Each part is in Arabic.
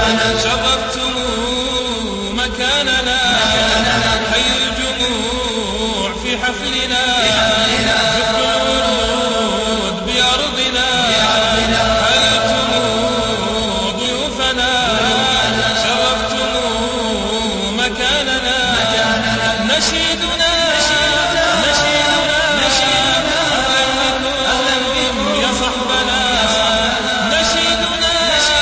شرفتم مكاننا حي الجموع في حفلنا جبت الورود بأرضنا حييتم ضيوفنا شرفتم مكاننا نشيدنا أهلا بكم يا صحبنا نشيدنا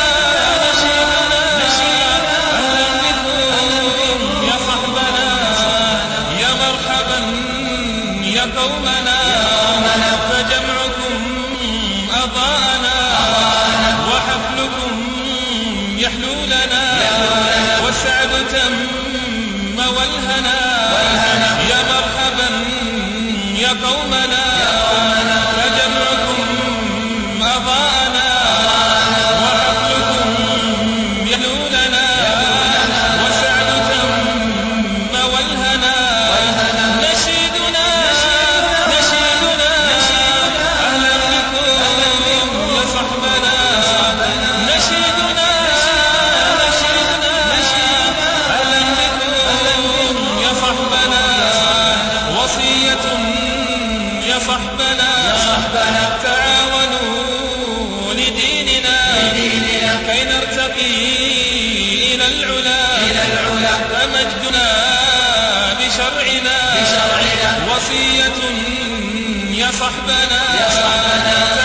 أهلا بكم يا صحبنا يا مرحبا يا قومنا فجمعكم أضاءنا وحفلكم يحلو لنا والسعد تم والهنا يا مرحبا يا قومنا فجمعكم أضاءنا وحفلكم يحلو لنا والسعد تم والهنا نشيدنا أهلا بكم يا صحبنا نشيدنا أهلا بكم يا صحبنا وصية يا صحبنا تعاونوا لديننا كي نرتقي إلى العلا فمجدنا بشرعنا وصية يا صحبنا